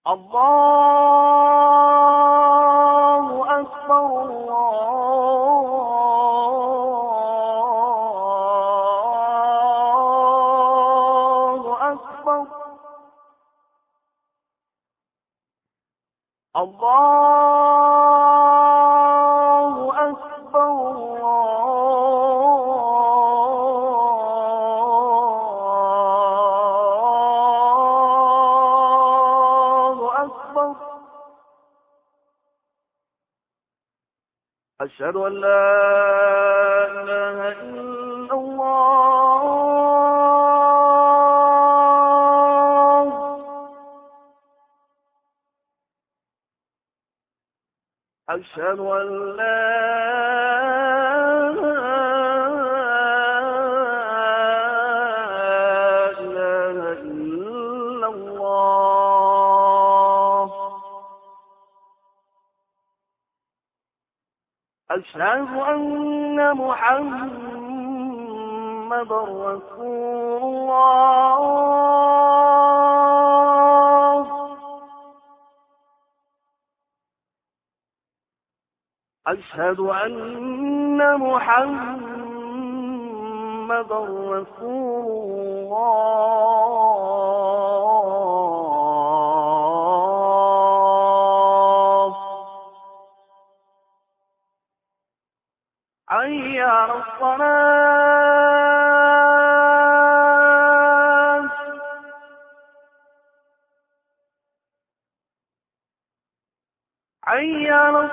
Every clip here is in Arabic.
الله أكبر الله أكبر الله أكبر الله أكبر أشهد أن لا إله إلا الله أشهد أن لا إله إلا الله أشهد أن محمدا رسول الله أشهد أن محمدا رسول الله حي على الصلاة حي على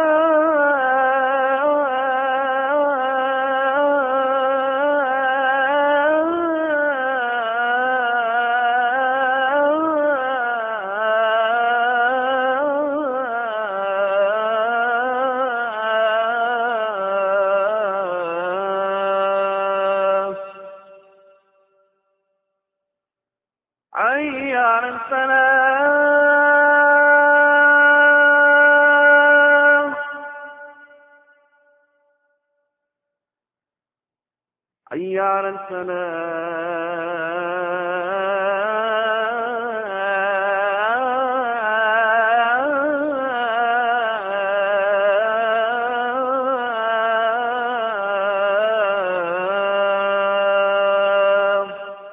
الصلاة حي على الفلاح حي على الفلاح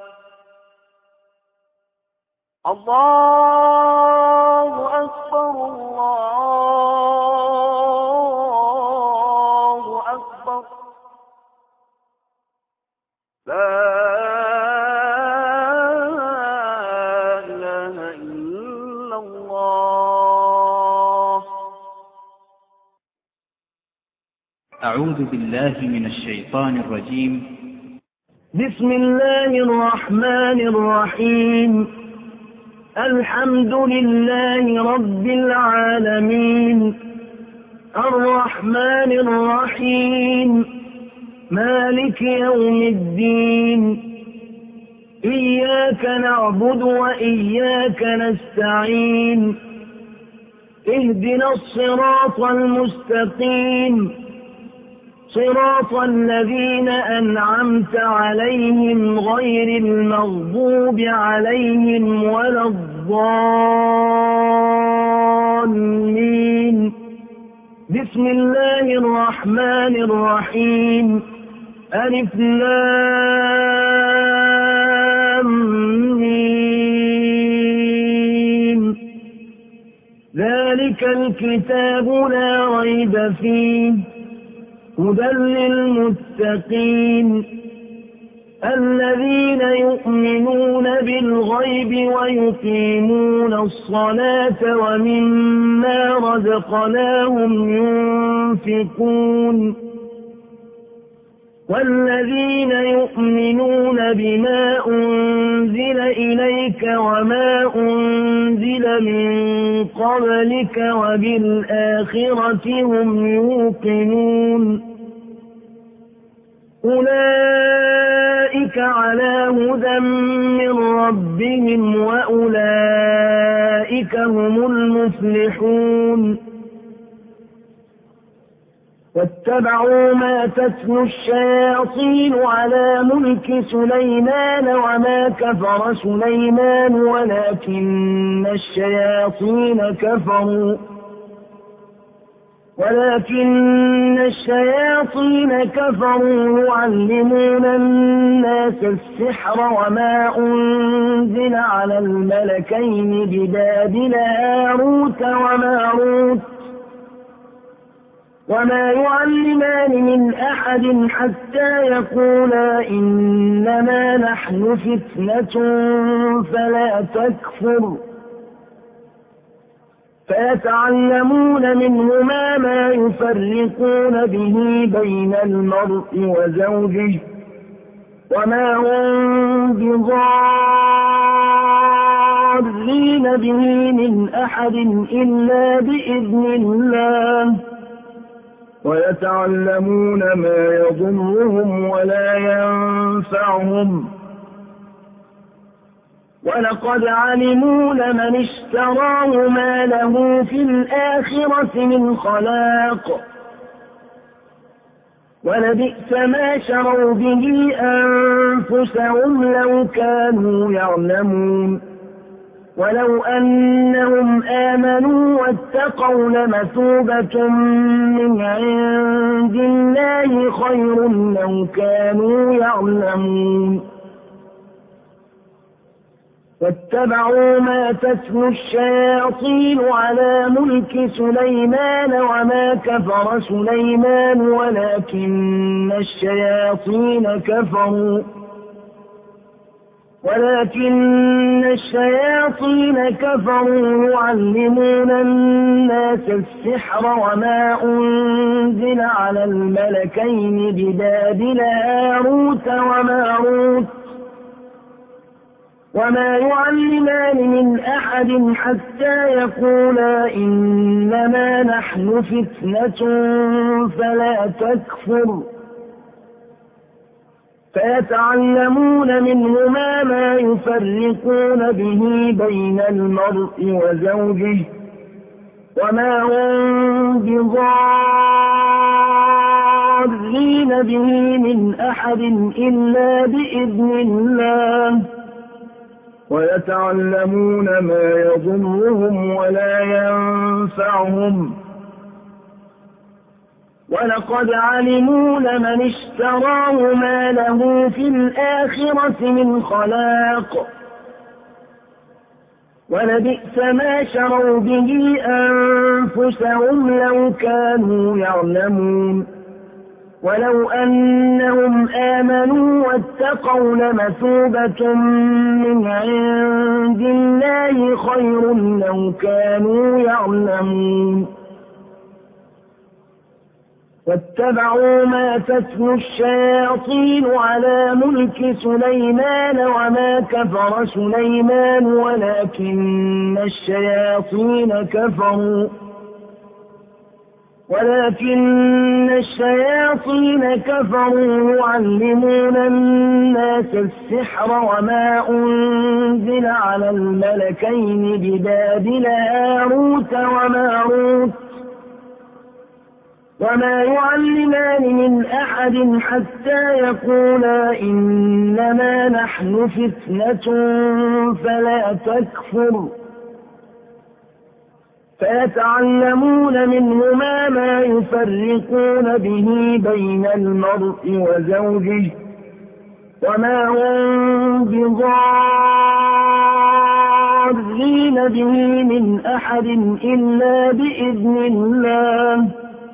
الله أكبر الله أكبر لا إله إلا الله. أعوذ بالله من الشيطان الرجيم. بسم الله الرحمن الرحيم. الحمد لله رب العالمين الرحمن الرحيم مالك يوم الدين إياك نعبد وإياك نستعين اهدنا الصراط المستقيم صراط الذين أنعمت عليهم غير المغضوب عليهم ولا الضالين. بسم الله الرحمن الرحيم. ألف لام ميم. ذلك الكتاب لا ريب فيه هدى للمتقين الذين يؤمنون بالغيب ويقيمون الصلاة ومما رزقناهم ينفقون والذين يؤمنون بما أنزل إليك وما أنزل من قبلك وبالآخرة هم يوقنون أولئك على هدى من ربهم وأولئك هم المفلحون. واتبعوا ما تتلو الشياطين على ملك سليمان وما كفر سليمان ولكن الشياطين كفروا يعلمون الناس السحر وما أنزل على الملكين ببابل هاروت وماروت وما يعلمان من أحد حتى يقولا إنما نحن فتنة فلا تكفر فيتعلمون منهما ما يفرقون به بين المرء وزوجه وما هم بضارين به من أحد إلا بإذن الله ويتعلمون ما يضرهم ولا ينفعهم ولقد علموا لمن اشتراه ما له في الآخرة من خلاق ولبئس ما شروا به أنفسهم لو كانوا يعلمون ولو أنهم آمنوا واتقوا لمثوبة من عند الله خير لو كانوا يعلمون واتبعوا ما تتلو الشياطين على ملك سليمان وما كفر سليمان ولكن الشياطين كفروا يعلمون الناس السحر وما أنزل على الملكين ببابل هاروت وماروت وما يعلمان من أحد حتى يقولا إنما نحن فتنة فلا تكفر فيتعلمون منهما ما يفرقون به بين المرء وزوجه وما هم بضارين به من أحد إلا بإذن الله ويتعلمون ما يضرهم ولا ينفعهم ولقد علموا لمن اشتراه ما له في الآخرة من خلاق ولبئس ما شروا به أنفسهم لو كانوا يعلمون ولو أنهم آمنوا واتقوا لمثوبة من عند الله خير لو كانوا يعلمون واتبعوا ما تتلو الشياطين على ملك سليمان وما كفر سليمان ولكن الشياطين كفروا يعلمون الناس السحر وما أنزل على الملكين ببابل هاروت وماروت وما يعلمان من أحد حتى يقولا إنما نحن فتنة فلا تكفر فيتعلمون منهما ما يفرقون به بين المرء وزوجه وما هم بضارين به من أحد إلا بإذن الله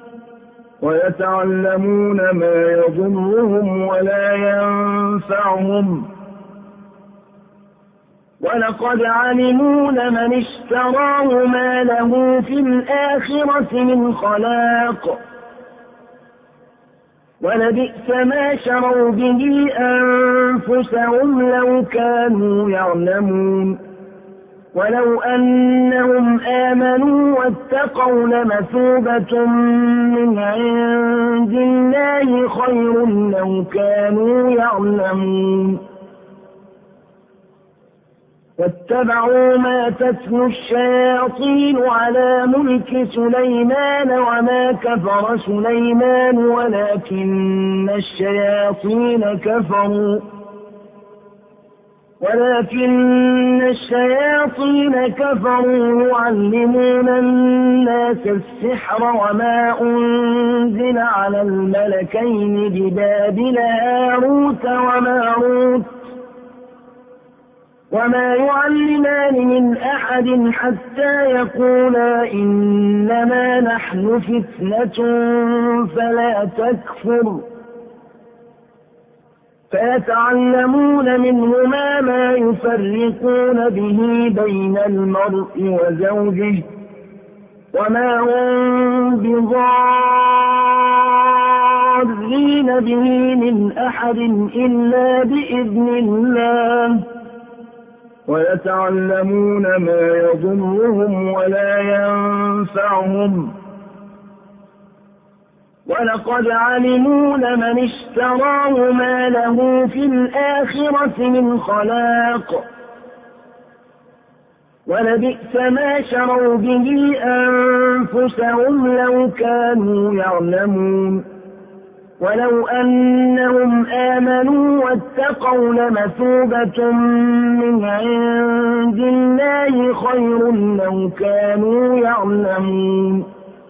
ويتعلمون ما يضرهم ولا ينفعهم ولقد علموا لمن اشتراه ما له في الآخرة من خلاق ولبئس ما شروا به أنفسهم لو كانوا يعلمون ولو أنهم آمنوا واتقوا لمثوبة من عند الله خير لو كانوا يعلمون واتبعوا ما تتلو الشياطين على ملك سليمان وما كفر سليمان ولكن الشياطين كفروا يعلمون الناس السحر وما أنزل على الملكين ببابل هاروت وماروت وما يعلمان من أحد حتى يقولا إنما نحن فتنة فلا تكفر فيتعلمون منهما ما يفرقون به بين المرء وزوجه وما هم بضارين به من أحد إلا بإذن الله ويتعلمون ما يضرهم ولا ينفعهم ولقد علموا لمن اشتراه ما له في الآخرة من خلاق ولبئس ما شروا به أنفسهم لو كانوا يعلمون ولو أنهم آمنوا واتقوا لمثوبة من عند الله خير لو كانوا يعلمون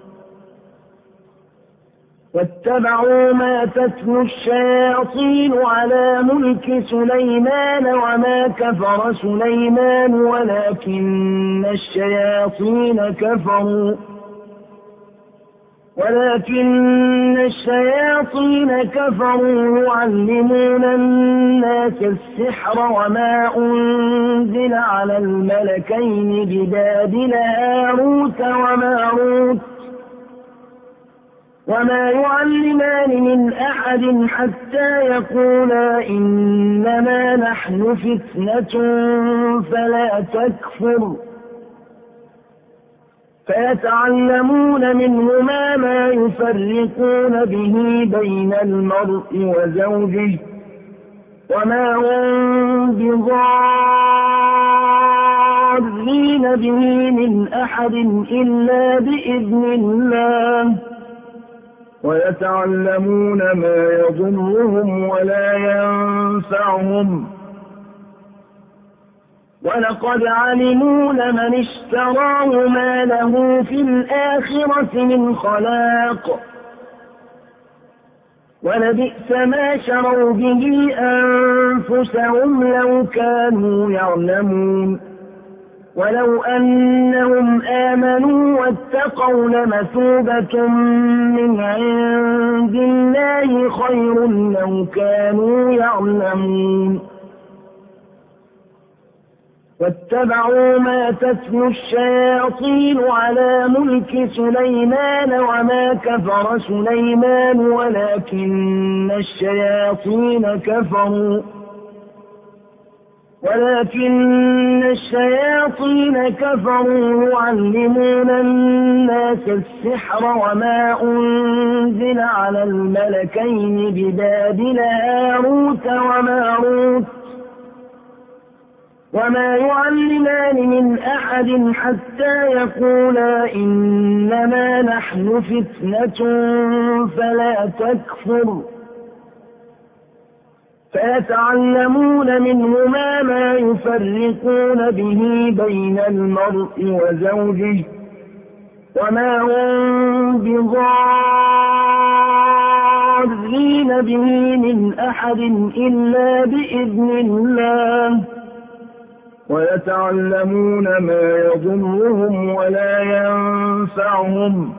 واتبعوا ما تتلو الشياطين على ملك سليمان وما كفر سليمان ولكن الشياطين كفروا يعلمون الناس السحر وما أنزل على الملكين ببابل هاروت وماروت وما يعلمان من أحد حتى يقولا إنما نحن فتنة فلا تكفر فيتعلمون منهما ما يفرقون به بين المرء وزوجه وما هم بضارين به من أحد إلا بإذن الله ويتعلمون ما يضرهم ولا ينفعهم ولقد علموا لمن اشتراه ما له في الآخرة من خلاق ولبئس ما شروا به أنفسهم لو كانوا يعلمون ولو أنهم آمنوا واتقوا لمثوبة من عند الله خير لو كانوا يعلمون واتبعوا ما تتلو الشياطين على ملك سليمان وما كفر سليمان ولكن الشياطين كفروا يعلمون الناس السحر وما أنزل على الملكين ببابل هاروت وماروت وما يعلمان من أحد حتى يقولا إنما نحن فتنة فلا تكفر فيتعلمون منهما ما يفرقون به بين المرء وزوجه وما هم بضارين به من أحد إلا بإذن الله ويتعلمون ما يضرهم ولا ينفعهم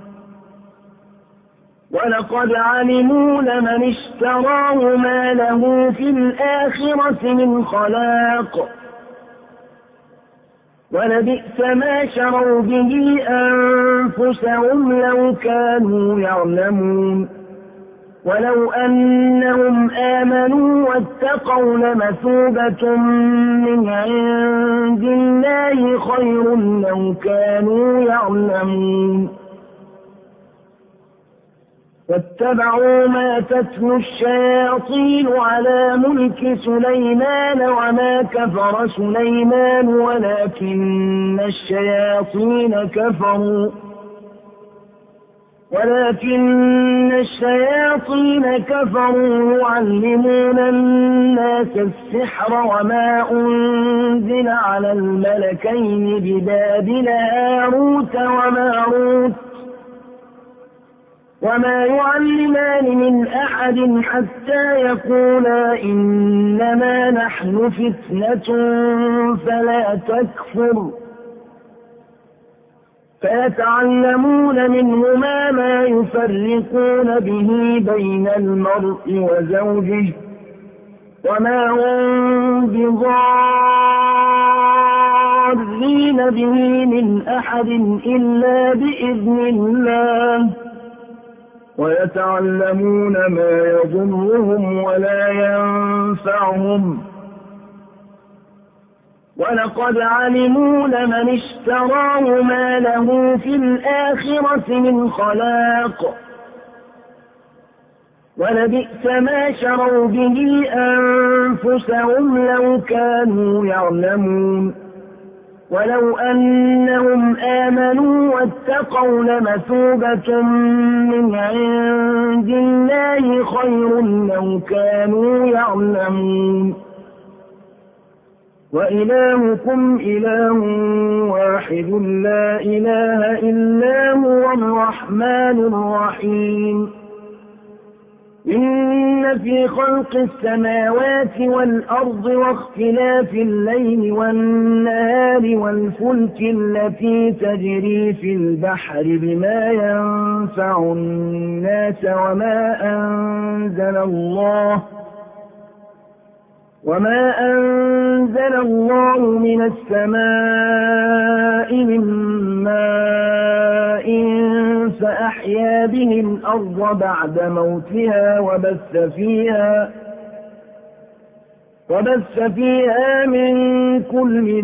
ولقد علموا لمن اشتراه ما له في الآخرة من خلاق ولبئس ما شروا به أنفسهم لو كانوا يعلمون ولو أنهم آمنوا واتقوا لمثوبة من عند الله خير لو كانوا يعلمون واتبعوا ما تتلو الشياطين على ملك سليمان وما كفر سليمان ولكن الشياطين كفروا يعلمون الناس السحر وما أنزل على الملكين ببابل هاروت وماروت وما يعلمان من أحد حتى يقولا إنما نحن فتنة فلا تكفر فيتعلمون منهما ما يفرقون به بين المرء وزوجه وما هم بضارين به من أحد إلا بإذن الله ويتعلمون ما يضرهم ولا ينفعهم ولقد علموا لمن اشتراه ما له في الآخرة من خلاق ولبئس ما شروا به أنفسهم لو كانوا يعلمون ولو أنهم آمنوا واتقوا لمثوبة من عند الله خير لو كانوا يعلمون وإلهكم إله واحد لا إله إلا هو الرحمن الرحيم إن في خلق السماوات والأرض واختلاف الليل والنهار والفلك التي تجري في البحر بما ينفع الناس وما أنزل الله من السماء من ماء فأحيا به الأرض بعد موتها وبث فيها من كل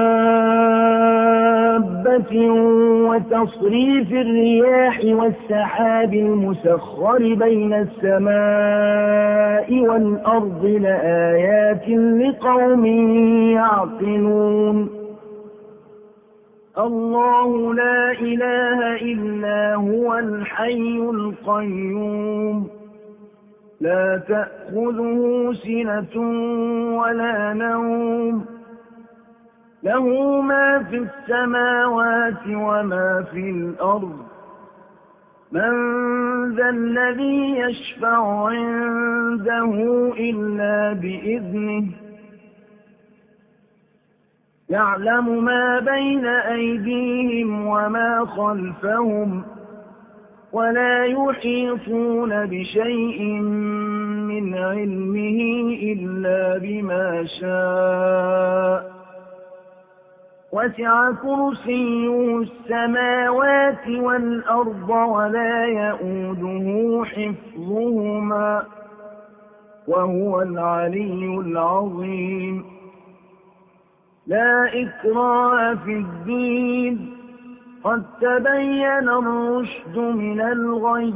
دابة وتصريف الرياح والسحاب المسخر بين السماء والأرض لآيات لقوم يعقلون الله لا إله إلا هو الحي القيوم لا تأخذه سنة ولا نوم له ما في السماوات وما في الأرض من ذا الذي يشفع عنده إلا بإذنه يعلم ما بين أيديهم وما خلفهم ولا يحيطون بشيء من علمه إلا بما شاء وسع كرسيه السماوات والأرض ولا يئوده حفظهما وهو العلي العظيم لا إكراه في الدين قد تبين الرشد من الغي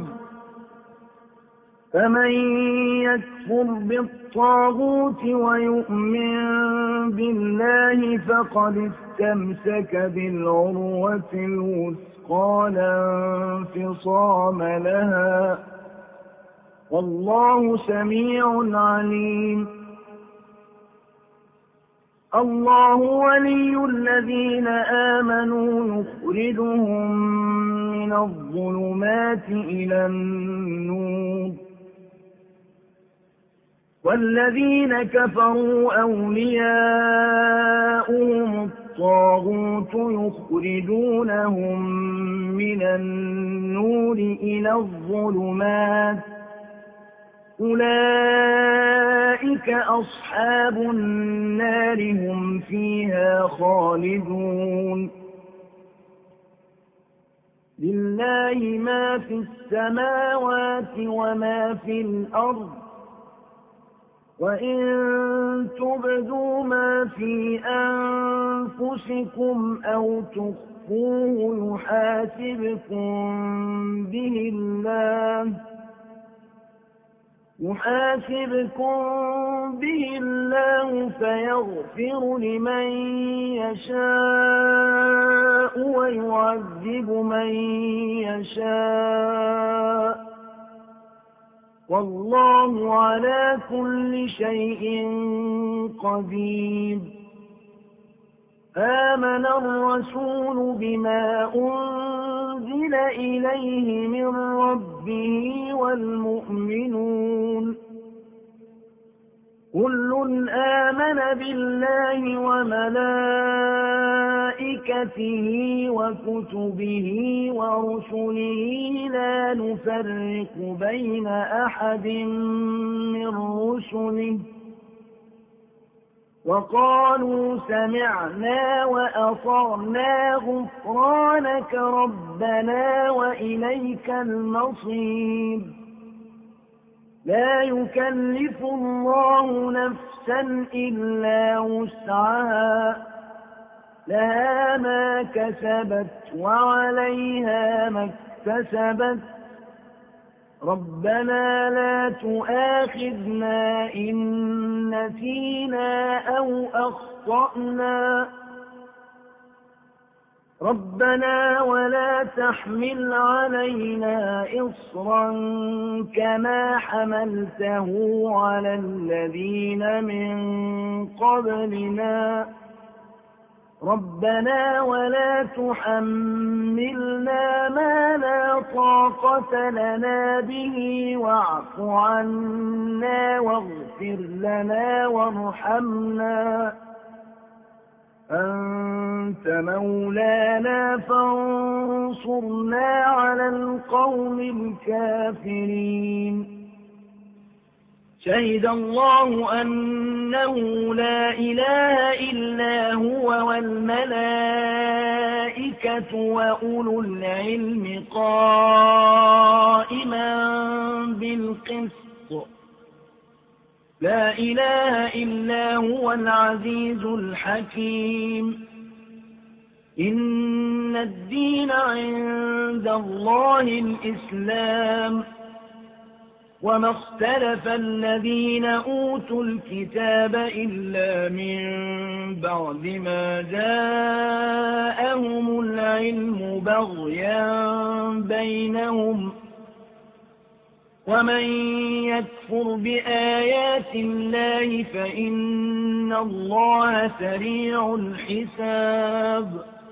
فمن يكفر بالطاغوت ويؤمن بالله فقد استمسك بالعروة الوثقى لا انفصام لها والله سميع عليم الله ولي الذين آمنوا يخرجهم من الظلمات إلى النور والذين كفروا أولياؤهم الطاغوت يخرجونهم من النور إلى الظلمات أولئك أصحاب النار هم فيها خالدون لله ما في السماوات وما في الأرض وإن تبدوا ما في أنفسكم أو تخفوه يحاسبكم به الله يحاسبكم به الله فيغفر لمن يشاء ويعذب من يشاء والله على كل شيء قدير. آمن الرسول بما أنزل إليه من ربه والمؤمنون كل آمن بالله وملائكته وكتبه ورسله لا نفرق بين أحد من رسله وقالوا سمعنا وأطعنا غفرانك ربنا وإليك المصير. لا يكلف الله نفسا إلا وسعها لها ما كسبت وعليها ما اكتسبت ربنا لا تؤاخذنا إن نسينا أو أخطأنا ربنا ولا تحمل علينا إصرا كما حملته على الذين من قبلنا ربنا ولا تحملنا ما لا طاقة لنا به واعف عنا واغفر لنا وارحمنا أنت مولانا فانصرنا على القوم الكافرين. شهد الله أنه لا إله إلا هو والملائكة وأولو العلم قائما بالقسط لا إله إلا هو العزيز الحكيم. إن الدين عند الله الإسلام وما اختلف الذين أوتوا الكتاب إلا من بعد ما جاءهم العلم بغيا بينهم ومن يكفر بآيات الله فإن الله سريع الحساب.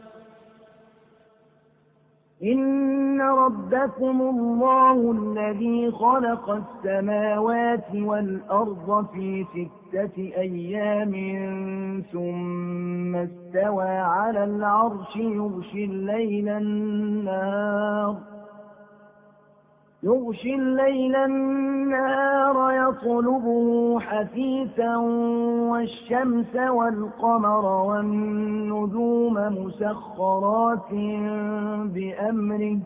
إن ربكم الله الذي خلق السماوات والأرض في 6 أيام ثم استوى على العرش يغشي الليل النهار يطلبه حثيثا والشمس والقمر والنجوم مسخرات بأمره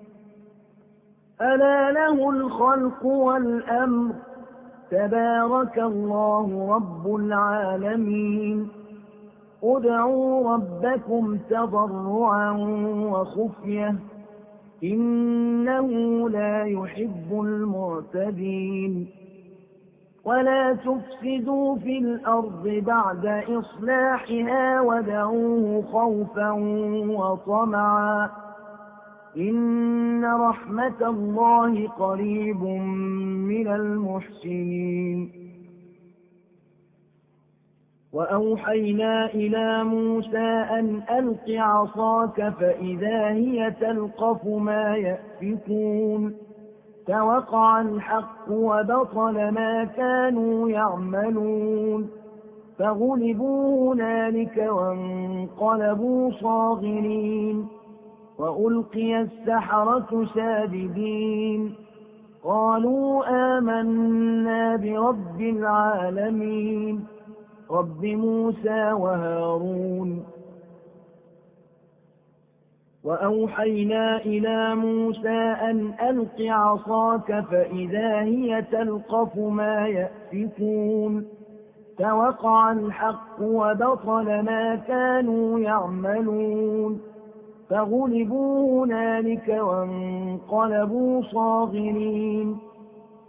ألا له الخلق والأمر تبارك الله رب العالمين. ادعوا ربكم تضرعا وخفية إنه لا يحب المعتدين. ولا تفسدوا في الأرض بعد إصلاحها وادعوه خوفا وطمعا إن رحمة الله قريب من المحسنين. وأوحينا إلى موسى أن ألق عصاك فإذا هي تلقف ما يأفكون فوقع الحق وبطل ما كانوا يعملون فغلبوا هنالك وانقلبوا صاغرين وألقي السحرة ساجدين قالوا آمنا برب العالمين رب موسى وهارون. وأوحينا إلى موسى أن ألق عصاك فإذا هي تلقف ما يأفكون فوقع الحق وبطل ما كانوا يعملون فغلبوا هنالك وانقلبوا صاغرين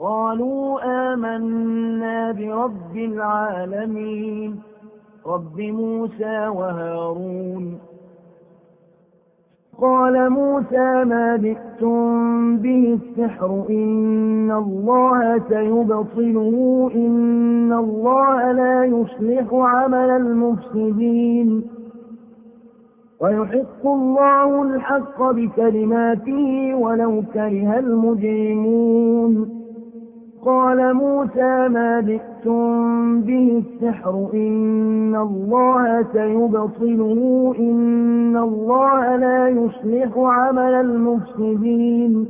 قالوا آمنا برب العالمين رب موسى وهارون. قال موسى ما جئتم به السحر إن الله سيبطله إن الله لا يصلح عمل المفسدين ويحق الله الحق بكلماته ولو كره المجرمون. قال موسى ما جئتم به السحر إن الله سيبطله إن الله لا يصلح عمل المفسدين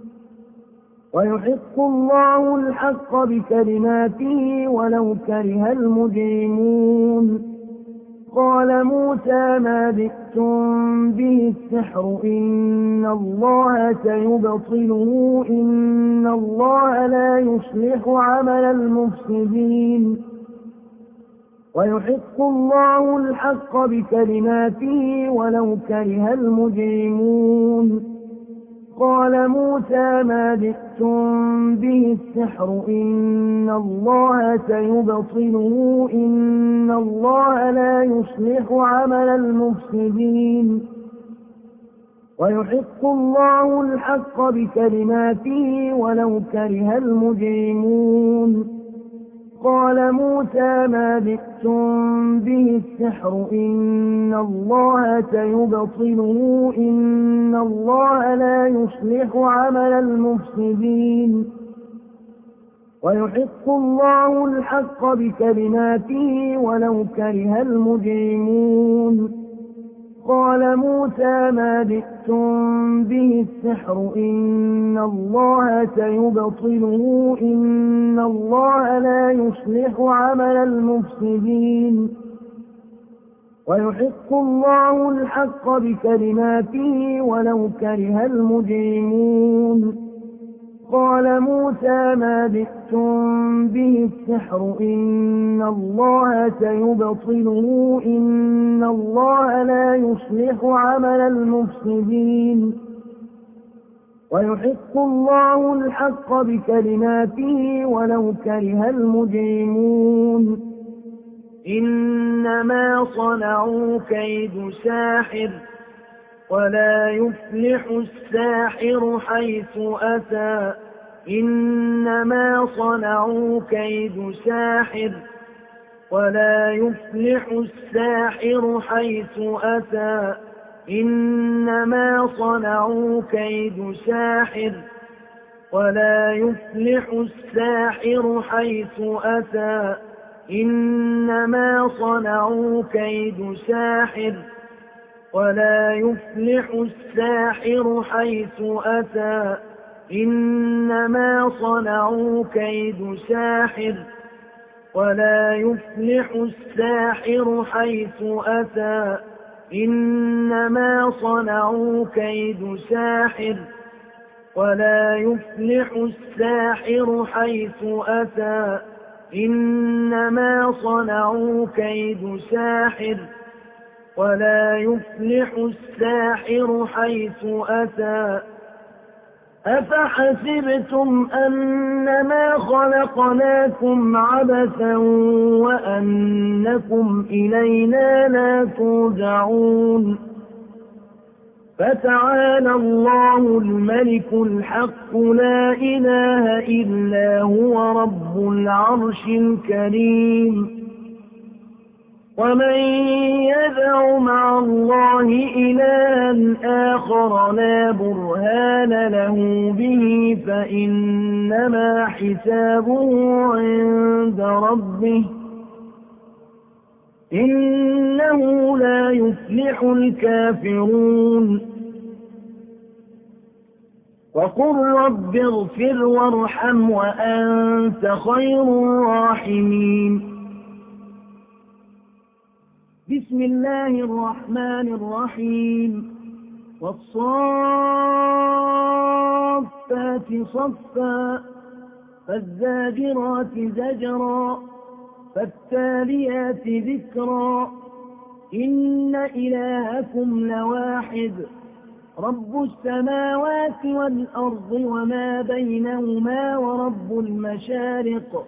ويحق الله الحق بكلماته ولو كره المجرمون. قال موسى ما جئتم به السحر إن الله سيبطله إن الله لا يصلح عمل المفسدين ويحق الله الحق بكلماته ولو كره المجرمون. قال موسى ما جئتم به السحر إن الله سيبطله إن الله لا يصلح عمل المفسدين ويحق الله الحق بكلماته ولو كره المجرمون. قال موسى ما جئتم به السحر إن الله سيبطله إن الله لا يصلح عمل المفسدين ويحق الله الحق بكلماته ولو كره المجرمون. قال موسى ما جئتم به السحر إن الله سيبطله إن الله لا يصلح عمل المفسدين ويحق الله الحق بكلماته ولو كره المجرمون. قال موسى ما جئتم به السحر إن الله سيبطله إن الله لا يصلح عمل المفسدين ويحق الله الحق بكلماته ولو كره المجرمون. إنما صنعوا كيد ساحر ولا يفلح الساحر حيث أتى. إنما صنعوا كيد ساحر ولا يفلح الساحر حيث أتى. إنما صنعوا كيد ساحر ولا يفلح الساحر حيث أتى. إنما صنعوا كيد ساحر ولا يفلح الساحر حيث أتى. إنما صنعوا كيد ساحر ولا يفلح الساحر حيث أتى. إنما صنعوا كيد ساحر ولا يفلح الساحر حيث أتى. إنما صنعوا كيد ساحر ولا يفلح الساحر حيث أتى. أفحسبتم أنما خلقناكم عبثا وأنكم إلينا لا ترجعون. فتعالى الله الملك الحق لا إله إلا هو رب العرش الكريم. ومن يدع مع الله إلها آخر لا برهان له به فإنما حسابه عند ربه إنه لا يفلح الكافرون. وقل رب اغفر وارحم وأنت خير الراحمين. بسم الله الرحمن الرحيم. والصافات صفا فالزاجرات زجرا فالتاليات ذكرا إن إلهكم لواحد رب السماوات والأرض وما بينهما ورب المشارق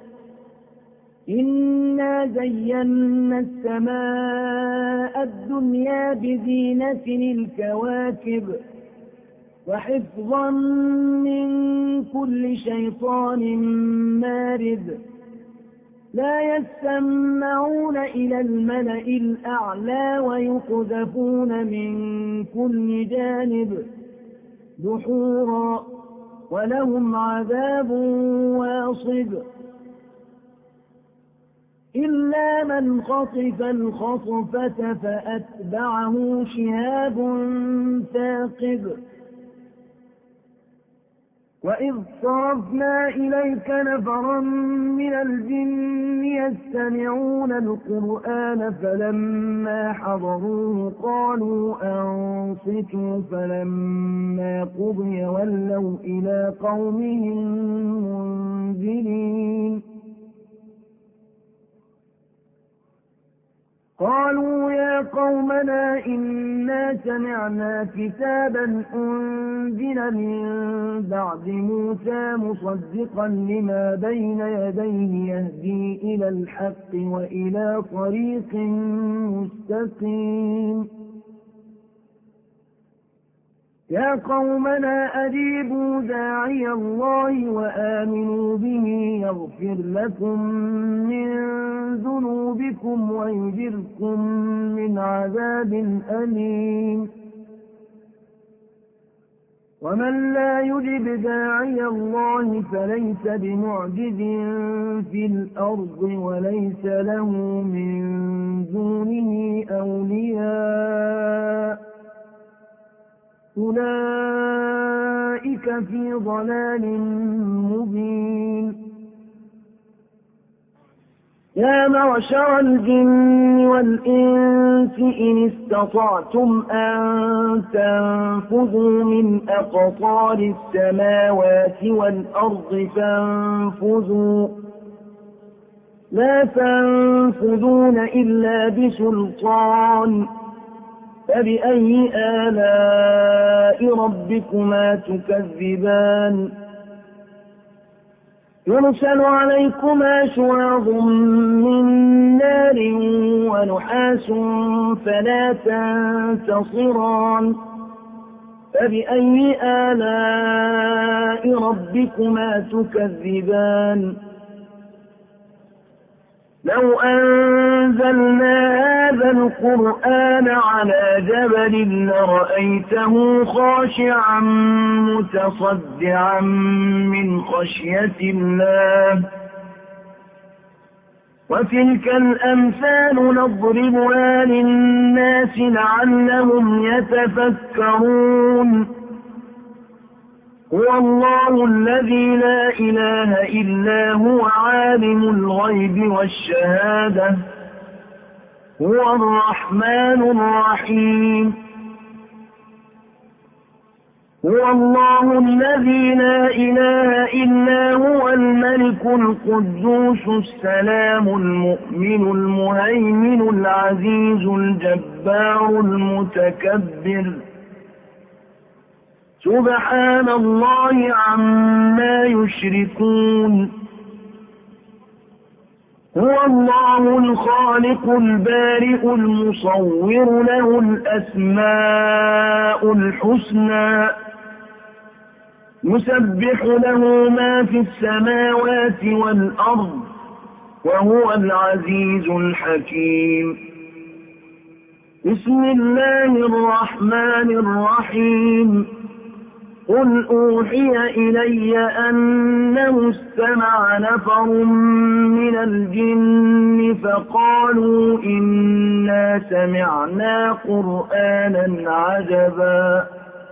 إنا زينا السماء الدنيا بزينة الكواكب وحفظا من كل شيطان مارد لا يسمعون إلى الملأ الأعلى ويقذفون من كل جانب دحورا ولهم عذاب واصب إلا من خطف الخطفة فأتبعه شهاب ثاقب وإذ صرفنا إليك نفرا من الجن يستمعون القرآن فلما حضروه قالوا أنصتوا فلما قضي ولوا إلى قومهم منذرين قالوا يا قومنا إنا سمعنا كتابا أنزل من بعد موسى مصدقا لما بين يديه يهدي إلى الحق وإلى طريق مستقيم يا قومنا أجيبوا داعي الله وآمنوا به يغفر لكم من ذنوبكم ويجركم من عذاب أليم ومن لا يجب داعي الله فليس بمعجز في الأرض وليس له من دونه أولياء أولئك في ضلال مبين يا معشر الجن والإنس إن استطعتم أن تنفذوا من أقطار السماوات والأرض فانفذوا لا تنفذون إلا بسلطان فبأي آلاء ربكما تكذبان يرسل عليكما شواظ من نار ونحاس فلا تنتصران فبأي آلاء ربكما تكذبان لو أنزلنا هذا القرآن على جبل لرأيته خاشعا متصدعا من خشية الله وتلك الأمثال نضربها للناس لعلهم يتفكرون هو الله الذي لا إله إلا هو عالم الغيب والشهادة هو الرحمن الرحيم هو الله الذي لا إله إلا هو الملك القدوس السلام المؤمن المهيمن العزيز الجبار المتكبر سبحان الله عما يشركون هو الله الخالق البارئ المصور له الأسماء الحسنى يسبح له ما في السماوات والأرض وهو العزيز الحكيم بسم الله الرحمن الرحيم قل أوحي إلي أنه استمع نفر من الجن فقالوا إنا سمعنا قرآنا عجبا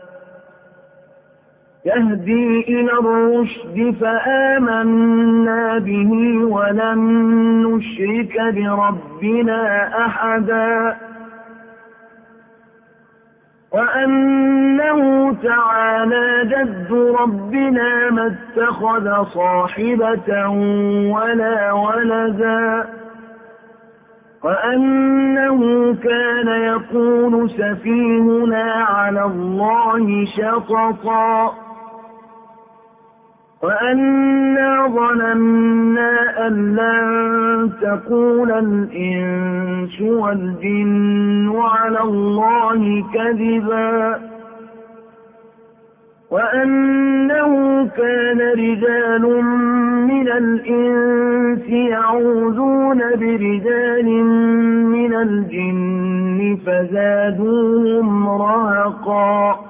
يهدي إلى الرشد فآمنا به ولن نشرك بربنا أحدا وأنه تعالى جد ربنا ما اتخذ صاحبة ولا ولدا وأنه كان يقول سفيهنا على الله شططا وأنا ظننا أن لن تقول الإنس والجن على الله كذبا وأنه كان رجال من الإنس يعوذون برجال من الجن فزادوهم رهقا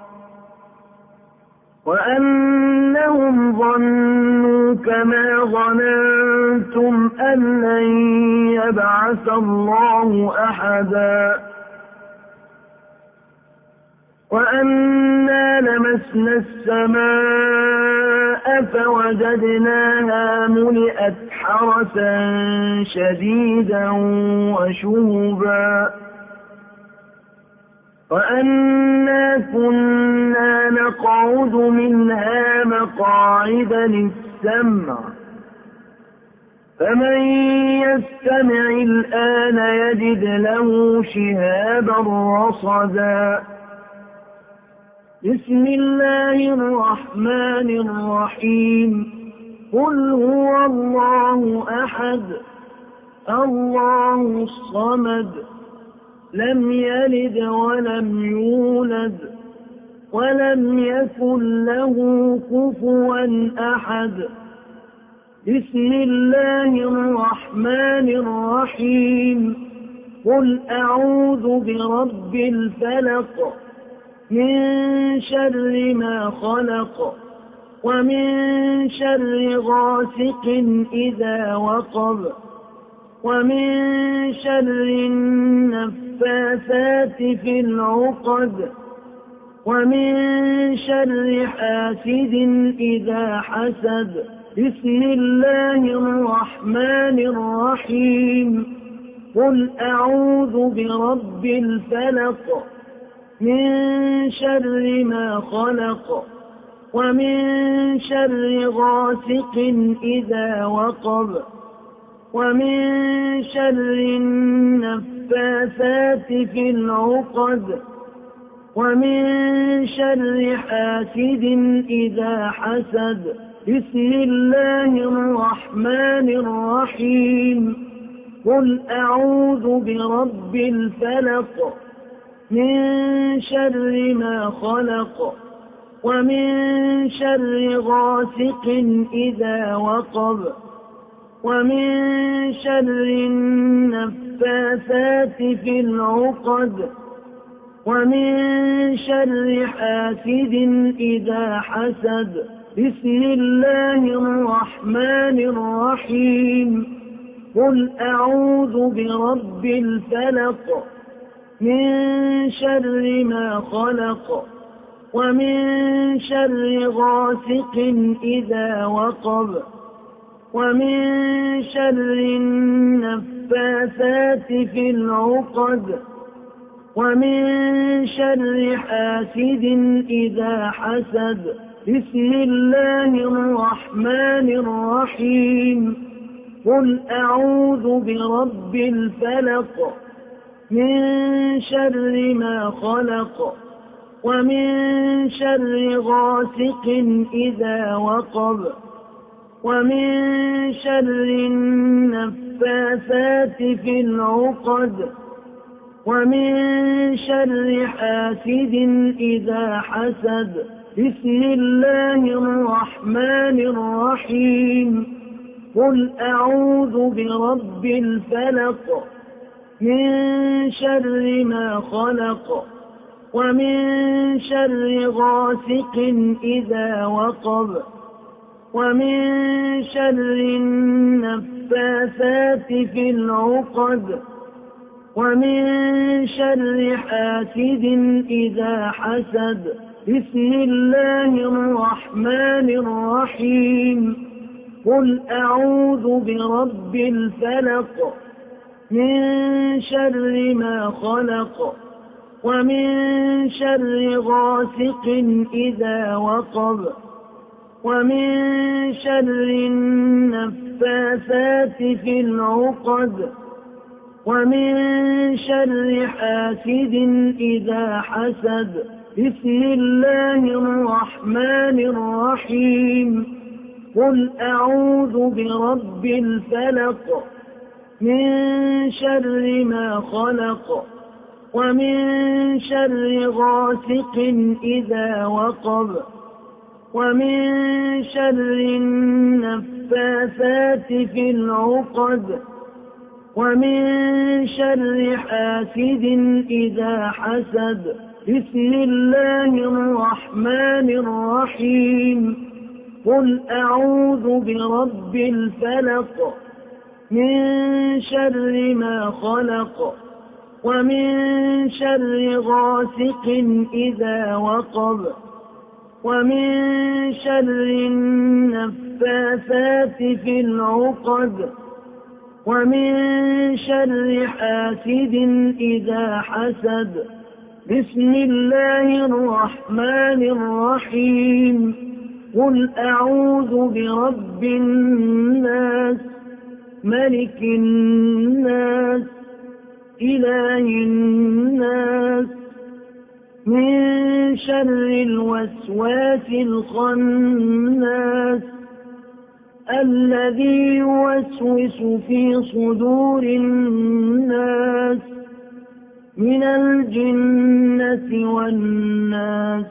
وأنهم ظنوا كما ظننتم أن لن يبعث الله أحدا وأنا لمسنا السماء فوجدناها ملئت حرسا شديدا وشهبا وأنا كنا نقعد منها مقاعد للسمع فمن يستمع الآن يجد له شهابا رصدا بسم الله الرحمن الرحيم قل هو الله أحد الله الصمد لم يلد ولم يولد ولم يكن له كفوا أحد بسم الله الرحمن الرحيم قل أعوذ برب الفلق من شر ما خلق ومن شر غاسق إذا وقب ومن شر النفاثات في العقد ومن شر حاسد إذا حسد بسم الله الرحمن الرحيم قل أعوذ برب الفلق من شر ما خلق ومن شر غاسق إذا وقب ومن شر النفاثات في العقد ومن شر حاسد إذا حسد بسم الله الرحمن الرحيم قل أعوذ برب الفلق من شر ما خلق ومن شر غاسق إذا وقب ومن شر النفاثات في العقد ومن شر حاسد إذا حسد بسم الله الرحمن الرحيم قل أعوذ برب الفلق من شر ما خلق ومن شر غاسق إذا وقب ومن شر النفاثات في العقد ومن شر حاسد إذا حسد بسم الله الرحمن الرحيم قل أعوذ برب الفلق من شر ما خلق ومن شر غاسق إذا وقب ومن شر النفاثات في العقد ومن شر حاسد إذا حسد بسم الله الرحمن الرحيم قل أعوذ برب الفلق من شر ما خلق ومن شر غاسق إذا وقب ومن شر النفاثات في العقد ومن شر حاسد إذا حسد بسم الله الرحمن الرحيم قل أعوذ برب الفلق من شر ما خلق ومن شر غاسق إذا وقب ومن شر النفاثات في العقد ومن شر حاسد إذا حسد. بسم الله الرحمن الرحيم. قل أعوذ برب الفلق من شر ما خلق ومن شر غاسق إذا وقب ومن شر النفاثات في العقد ومن شر حاسد إذا حسد. بسم الله الرحمن الرحيم. قل أعوذ برب الفلق من شر ما خلق ومن شر غاسق إذا وقب ومن شر النفاثات في العقد ومن شر حاسد إذا حسد. بسم الله الرحمن الرحيم. قل أعوذ برب الناس ملك الناس إله الناس من شر الوسواس الخناس الذي يوسوس في صدور الناس من الجنة والناس.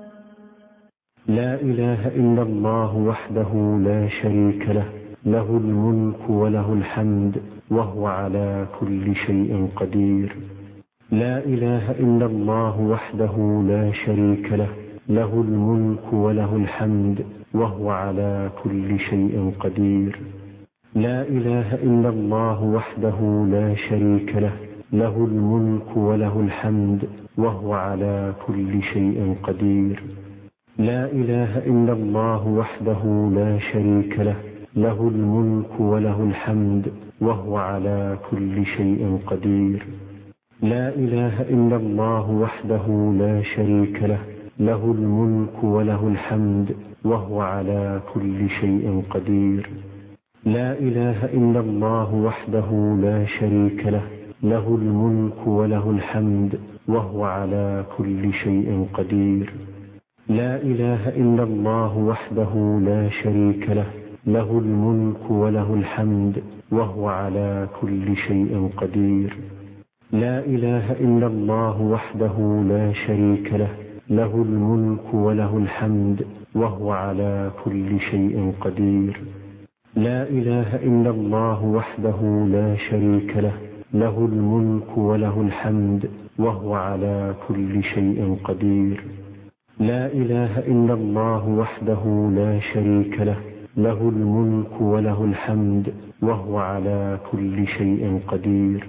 لا إله إلا الله وحده لا شريك له، له الملك وله الحمد وهو على كل شيء قدير. لا إله إلا الله وحده لا شريك له، له الملك وله الحمد وهو على كل شيء قدير. لا إله إلا الله وحده لا شريك له، له الملك وله الحمد وهو على كل شيء قدير. لا إله إلا الله وحده لا شريك له، له الملك وله الحمد وهو على كل شيء قدير. لا إله إلا الله وحده لا شريك له، له الملك وله الحمد وهو على كل شيء قدير. لا إله إلا الله وحده لا شريك له، له الملك وله الحمد وهو على كل شيء قدير. لا إله إلا الله وحده لا شريك له، له الملك وله الحمد وهو على كل شيء قدير. لا إله إلا الله وحده لا شريك له، له الملك وله الحمد وهو على كل شيء قدير. لا إله إلا الله وحده لا شريك له، له الملك وله الحمد وهو على كل شيء قدير. لا إله إلا الله وحده لا شريك له، له الملك وله الحمد وهو على كل شيء قدير.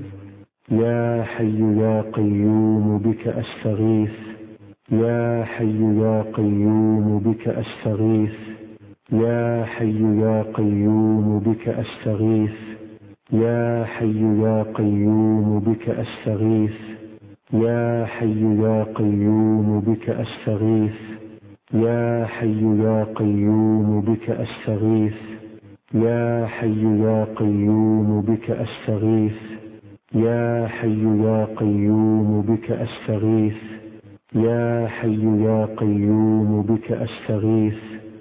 يا حي يا قيوم بك أستغيث، يا حي يا قيوم بك أستغيث، يا حي يا قيوم بك أستغيث، يا حي يا قيوم بك أستغيث، يا حي يا قيوم بك أستغيث، يا حي يا قيوم بك أستغيث، يا حي يا قيوم بك أستغيث، يا حي يا قيوم بك أستغيث، يا حي يا قيوم بك أستغيث،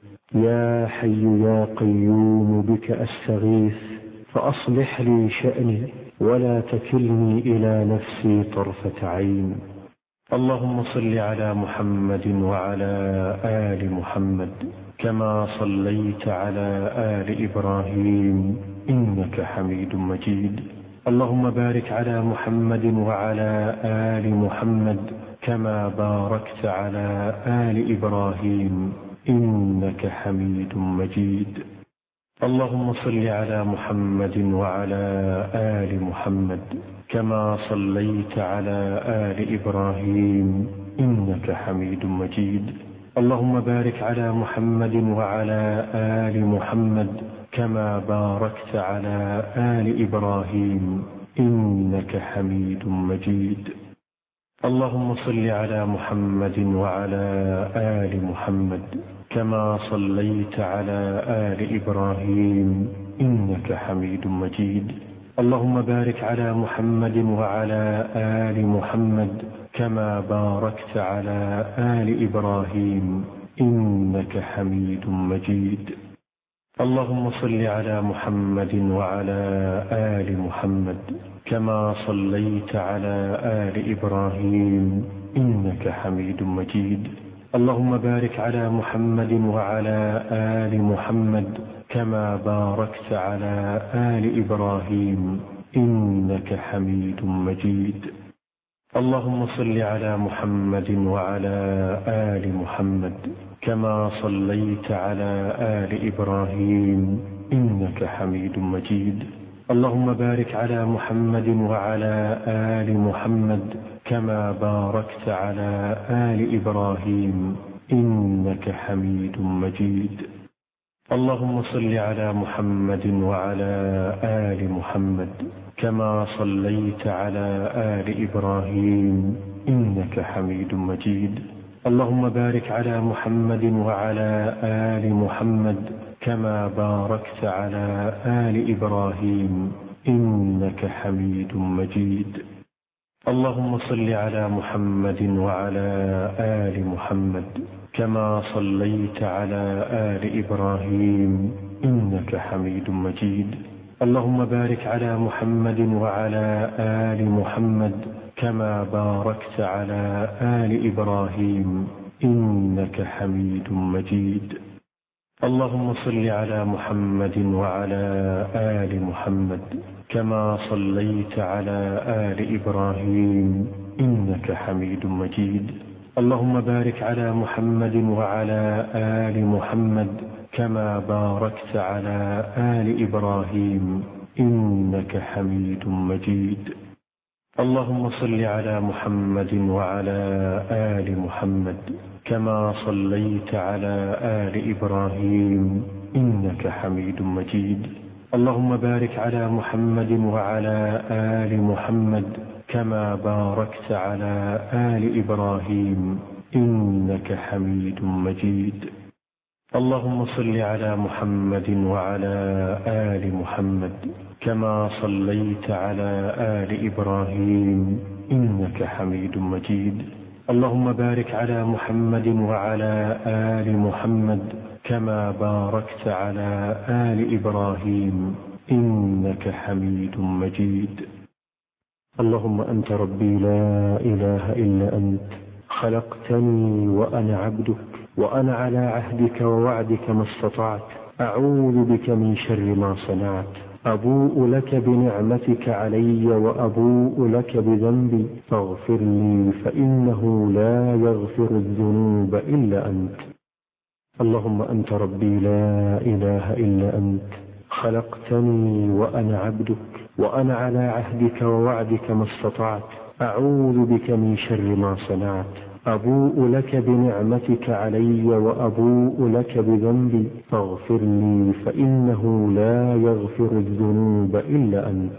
يا حي يا قيوم بك أستغيث. فأصلح لي شأني ولا تكلني إلى نفسي طرفة عين. اللهم صل على محمد وعلى آل محمد كما صليت على آل إبراهيم إنك حميد مجيد. اللهم بارك على محمد وعلى آل محمد كما باركت على آل إبراهيم إنك حميد مجيد. اللهم صل على محمد وعلى آل محمد كما صليت على آل إبراهيم إنك حميد مجيد. اللهم بارك على محمد وعلى آل محمد كما باركت على آل إبراهيم إنك حميد مجيد. اللهم صل على محمد وعلى آل محمد كما صليت على آل إبراهيم إنك حميد مجيد. اللهم بارك على محمد وعلى آل محمد كما باركت على آل إبراهيم إنك حميد مجيد. اللهم صل على محمد وعلى آل محمد كما صليت على آل إبراهيم إنك حميد مجيد. اللهم بارك على محمد وعلى آل محمد كما باركت على آل إبراهيم إنك حميد مجيد. اللهم صل على محمد وعلى آل محمد كما صليت على آل إبراهيم إنك حميد مجيد. اللهم بارك على محمد وعلى آل محمد كما باركت على آل إبراهيم إنك حميد مجيد. اللهم صل على محمد وعلى آل محمد كما صليت على آل إبراهيم إنك حميد مجيد. اللهم بارك على محمد وعلى آل محمد كما باركت على آل إبراهيم إنك حميد مجيد. اللهم صل على محمد وعلى آل محمد كما صليت على آل إبراهيم إنك حميد مجيد. اللهم بارك على محمد وعلى آل محمد كما باركت على آل إبراهيم إنك حميد مجيد. اللهم صل على محمد وعلى آل محمد كما صليت على آل إبراهيم إنك حميد مجيد. اللهم بارك على محمد وعلى آل محمد كما باركت على آل إبراهيم إنك حميد مجيد. اللهم صل على محمد وعلى آل محمد كما صليت على آل إبراهيم إنك حميد مجيد. اللهم بارك على محمد وعلى آل محمد كما باركت على آل إبراهيم إنك حميد مجيد. اللهم صل على محمد وعلى آل محمد كما صليت على آل إبراهيم إنك حميد مجيد. اللهم بارك على محمد وعلى آل محمد كما باركت على آل إبراهيم إنك حميد مجيد. اللهم أنت ربي لا إله إلا أنت، خلقتني وأنا عبدك، وأنا على عهدك ووعدك ما استطعت، أعوذ بك من شر ما صنعت، أبوء لك بنعمتك علي وأبوء لك بذنبي، فاغفر لي فإنه لا يغفر الذنوب إلا أنت. اللهم أنت ربي لا إله إلا أنت، خلقتني وأنا عبدك، وأنا على عهدك ووعدك ما استطعت، أعوذ بك من شر ما صنعت، أبوء لك بنعمتك علي وأبوء لك بذنبي، فاغفر لي فإنه لا يغفر الذنوب إلا أنت.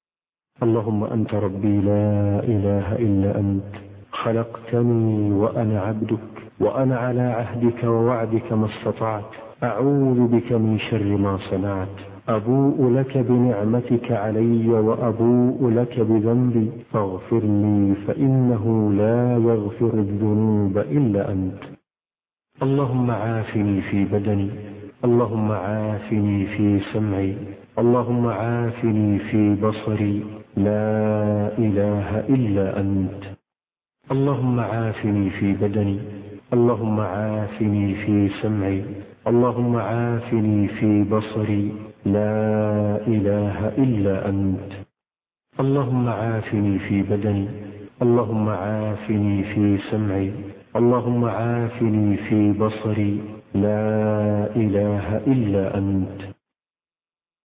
اللهم أنت ربي لا إله إلا أنت، خلقتني وأنا عبدك، وأنا على عهدك ووعدك ما استطعت، أعوذ بك من شر ما صنعت، أبوء لك بنعمتك علي وأبوء لك بذنبي، فاغفر لي فإنه لا يغفر الذنوب إلا أنت. اللهم عافني في بدني، اللهم عافني في سمعي، اللهم عافني في بصري، لا إله إلا أنت. اللهم عافني في بدني، اللهم عافني في سمعي، اللهم عافني في بصري، لا إله إلا أنت. اللهم عافني في بدني، اللهم عافني في سمعي، اللهم عافني في بصري، لا إله إلا أنت.